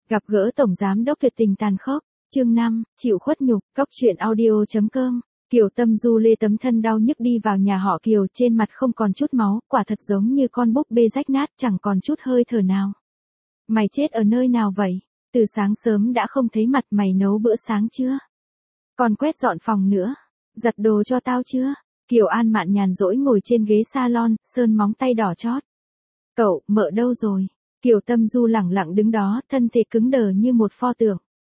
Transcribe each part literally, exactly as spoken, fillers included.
Gặp gỡ Tổng Giám Đốc tuyệt tình tàn khốc, chương năm, chịu khuất nhục, cóc truyện audio.com. Kiều Tâm Du lê tấm thân đau nhức đi vào nhà họ Kiều, trên mặt không còn chút máu, quả thật giống như con búp bê rách nát, chẳng còn chút hơi thở nào. Mày chết ở nơi nào vậy? Từ sáng sớm đã không thấy mặt mày, nấu bữa sáng chưa? Còn quét dọn phòng nữa, giặt đồ cho tao chưa? Kiều An Mạn nhàn rỗi ngồi trên ghế salon, sơn móng tay đỏ chót. Cậu, mợ đâu rồi? Kiều Tâm Du lẳng lặng đứng đó, thân thể cứng đờ như một pho tượng.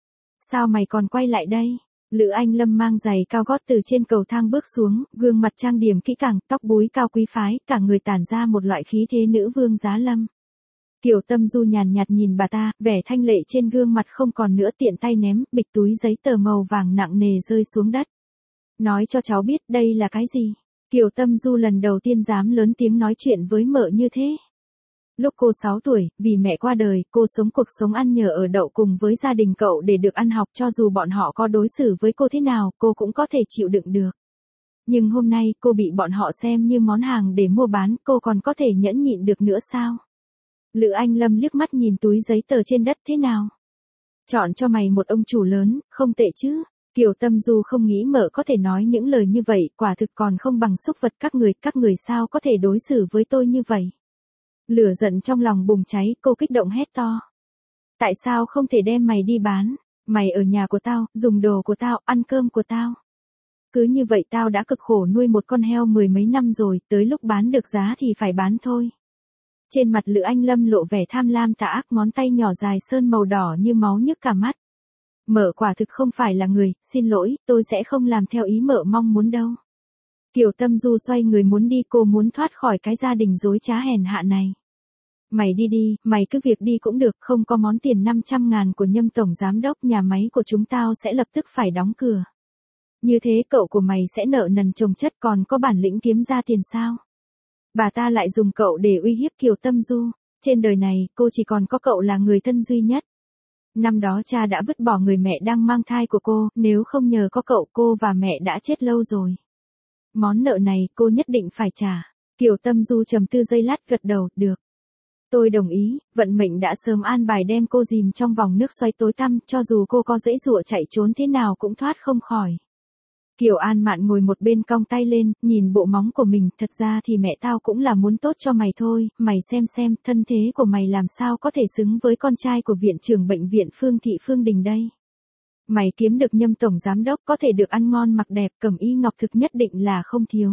Sao mày còn quay lại đây? Lữ Anh Lâm mang giày cao gót từ trên cầu thang bước xuống, gương mặt trang điểm kỹ càng, tóc búi cao quý phái, cả người tản ra một loại khí thế nữ vương giá lâm. Kiều Tâm Du nhàn nhạt nhìn bà ta, vẻ thanh lệ trên gương mặt không còn nữa, tiện tay ném bịch túi giấy tờ màu vàng nặng nề rơi xuống đất. Nói cho cháu biết đây là cái gì? Kiều Tâm Du lần đầu tiên dám lớn tiếng nói chuyện với mợ như thế. Lúc cô sáu tuổi, vì mẹ qua đời, cô sống cuộc sống ăn nhờ ở đậu cùng với gia đình cậu để được ăn học, cho dù bọn họ có đối xử với cô thế nào, cô cũng có thể chịu đựng được. Nhưng hôm nay, cô bị bọn họ xem như món hàng để mua bán, cô còn có thể nhẫn nhịn được nữa sao? Lữ Anh Lâm liếc mắt nhìn túi giấy tờ trên đất, thế nào? Chọn cho mày một ông chủ lớn, không tệ chứ? Kiều Tâm Du không nghĩ mợ có thể nói những lời như vậy, quả thực còn không bằng súc vật. Các người, các người sao có thể đối xử với tôi như vậy? Lửa giận trong lòng bùng cháy, cô kích động hét to. Tại sao không thể đem mày đi bán? Mày ở nhà của tao, dùng đồ của tao, ăn cơm của tao. Cứ như vậy tao đã cực khổ nuôi một con heo mười mấy năm rồi, tới lúc bán được giá thì phải bán thôi. Trên mặt Lữ Anh Lâm lộ vẻ tham lam tà ác, ngón tay nhỏ dài sơn màu đỏ như máu nhức cả mắt. Mợ quả thực không phải là người, xin lỗi, tôi sẽ không làm theo ý mợ mong muốn đâu. Kiều Tâm Du xoay người muốn đi, cô muốn thoát khỏi cái gia đình dối trá hèn hạ này. Mày đi đi, mày cứ việc đi cũng được, không có món tiền năm trăm ngàn của Nhâm Tổng Giám Đốc, nhà máy của chúng tao sẽ lập tức phải đóng cửa. Như thế cậu của mày sẽ nợ nần chồng chất, còn có bản lĩnh kiếm ra tiền sao? Bà ta lại dùng cậu để uy hiếp Kiều Tâm Du. Trên đời này, cô chỉ còn có cậu là người thân duy nhất. Năm đó cha đã vứt bỏ người mẹ đang mang thai của cô, nếu không nhờ có cậu, cô và mẹ đã chết lâu rồi. Món nợ này cô nhất định phải trả. Kiều Tâm Du trầm tư giây lát, gật đầu, được. Tôi đồng ý, vận mệnh đã sớm an bài đem cô dìm trong vòng nước xoáy tối tăm, cho dù cô có giãy giụa chạy trốn thế nào cũng thoát không khỏi. Kiều An Mạn ngồi một bên cong tay lên, nhìn bộ móng của mình, thật ra thì mẹ tao cũng là muốn tốt cho mày thôi, mày xem xem, thân thế của mày làm sao có thể xứng với con trai của viện trưởng bệnh viện Phương Thị Phương Đình đây. Mày kiếm được Nhâm Tổng Giám Đốc, có thể được ăn ngon mặc đẹp, cẩm y ngọc thực nhất định là không thiếu.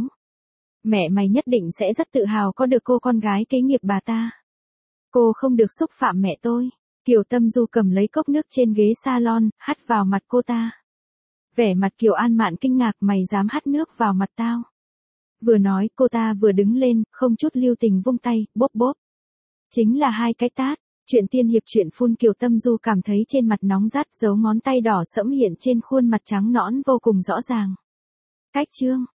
Mẹ mày nhất định sẽ rất tự hào có được cô con gái kế nghiệp bà ta. Cô không được xúc phạm mẹ tôi. Kiều Tâm Du cầm lấy cốc nước trên ghế salon, hắt vào mặt cô ta. Vẻ mặt Kiều An Mạn kinh ngạc, mày dám hắt nước vào mặt tao? Vừa nói, cô ta vừa đứng lên, không chút lưu tình vung tay, bóp bóp. Chính là hai cái tát. Chuyện tiên hiệp chuyện phun. Kiều Tâm Du cảm thấy trên mặt nóng rát, dấu ngón tay đỏ sẫm hiện trên khuôn mặt trắng nõn vô cùng rõ ràng. Cách chương.